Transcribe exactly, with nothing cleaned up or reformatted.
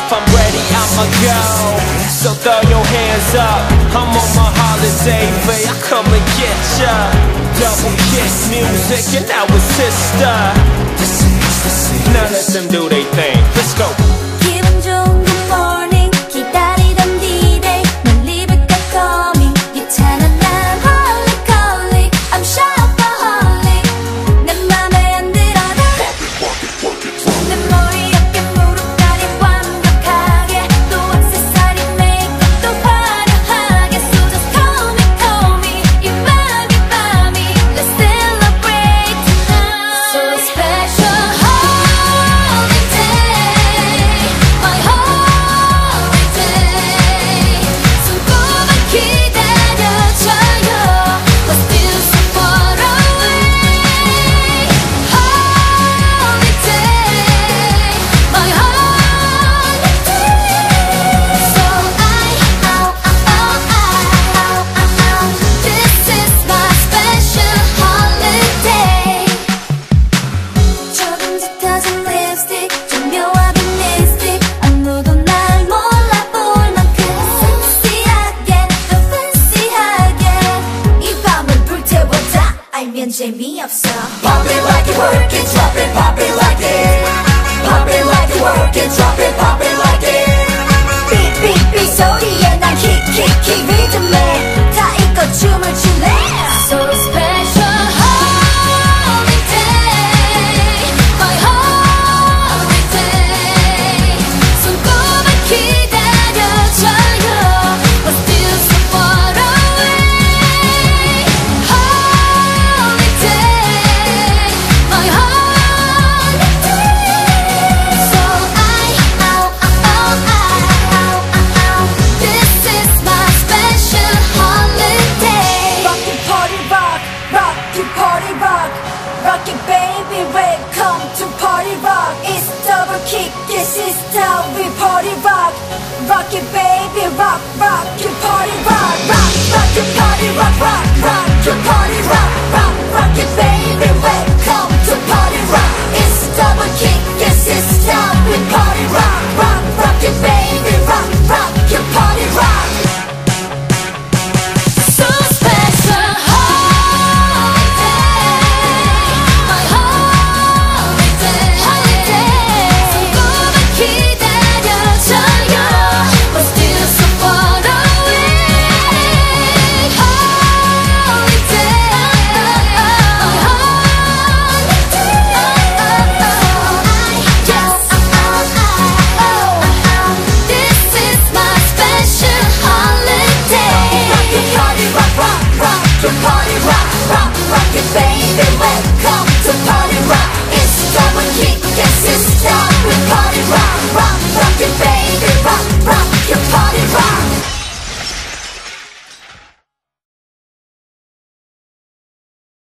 if I'm ready, I'ma go. So throw your hands up, I'm on my holiday, babe, I come and get ya. Double kick music and now it's sister. Now let them do their thing, let's go. 기분 좋은 good morning, 기다리던 D-Day, 널 입을까 coming, 귀찮아 난 holy calling, I'm shopaholic, 내 맘에 안 들어도 내 머리 어깨 무릎까지 완벽하게, 또 액세서리 메이크업도 화려하게, so just call me, call me, 이 밤이 밤이, let's celebrate tonight. So special 재미없어. Pop it like you work it, drop it, pop it like it. Pop it like you work it, drop it, pop it like it. Beat beat beat 소리에 난 kick kick kick 리듬에 다 잊고 춤을 출래. So special holiday, my holiday. 손꼽아 기다려줘요, but still so far away. Rock it baby, welcome to party rock. It's double kick, this is how we party rock. Rock it baby, rock, rock your party rock. Rock, rock your party rock, rock, rock your party rock. Rock, rock it baby, welcome to party rock. It's double kick, this is how we party rock. Rock, rock it baby, rock, rock your party rock. So special. Party rock, rock, rock it baby, welcome to party rock. It's double kick, yes it's time we party rock, rock, rock it baby.